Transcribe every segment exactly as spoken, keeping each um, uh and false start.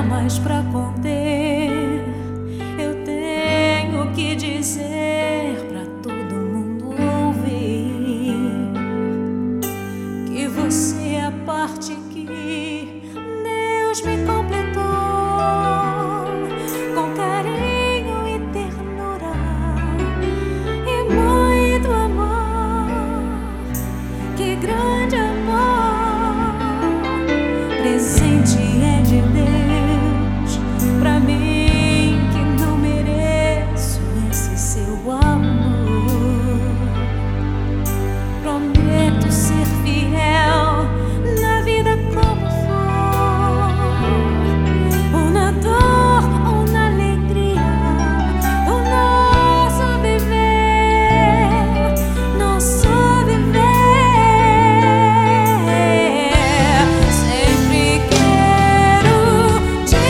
dá mais pra conter. Eu tenho que dizer pra todo mundo ouvir que você é a parte que Deus me completou com carinho e ternura e muito amor. Que grande amor, presente é de Deus pra mim que não mereço esse seu amor. Prometo ser fiel na vida como for, ou na dor ou na alegria do nosso viver, nosso viver. Sempre quero te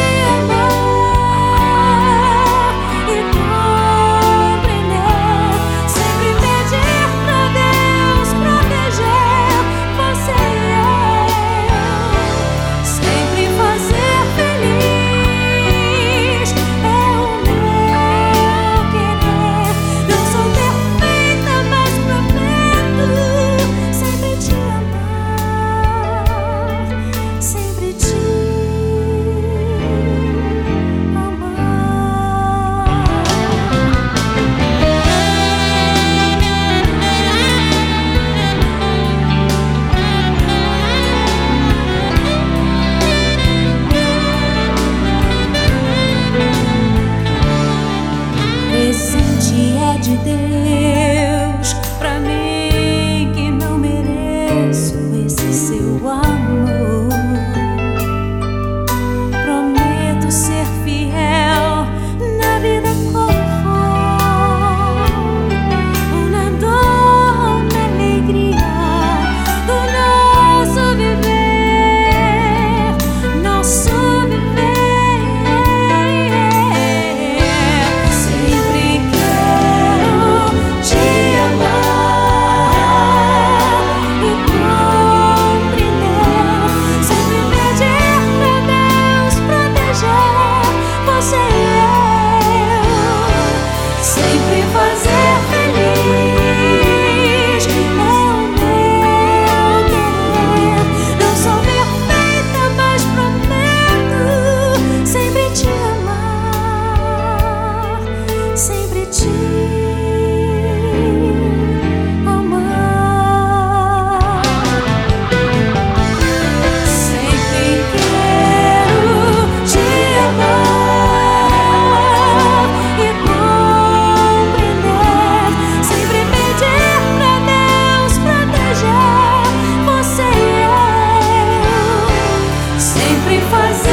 amar e compreender, sempre pedir pra Deus proteger você e eu, sempre fazer feliz é o meu querer. Não sou perfeita, mas prometo sempre te amar, sempre te presente é de Deus pra mim que não mereço esse seu amor. Prometo ser fiel na vida como for, ou na dor ou na alegria do nosso viver, nosso viver. Sempre quero te amar e compreender, sempre pedir pra Deus proteger você e eu, sempre fazer feliz é o meu querer. Não sou perfeita, mas prometo sempre te amar, sempre te amar. Sempre quero te amar e compreender, sempre pedir pra Deus proteger você e eu, sempre fazer feliz é o meu querer. Não sou perfeita, mas prometo sempre te amar, sempre te amar. Sempre quero te amar e compreender, sempre pedir pra Deus proteger você e eu, sempre fazer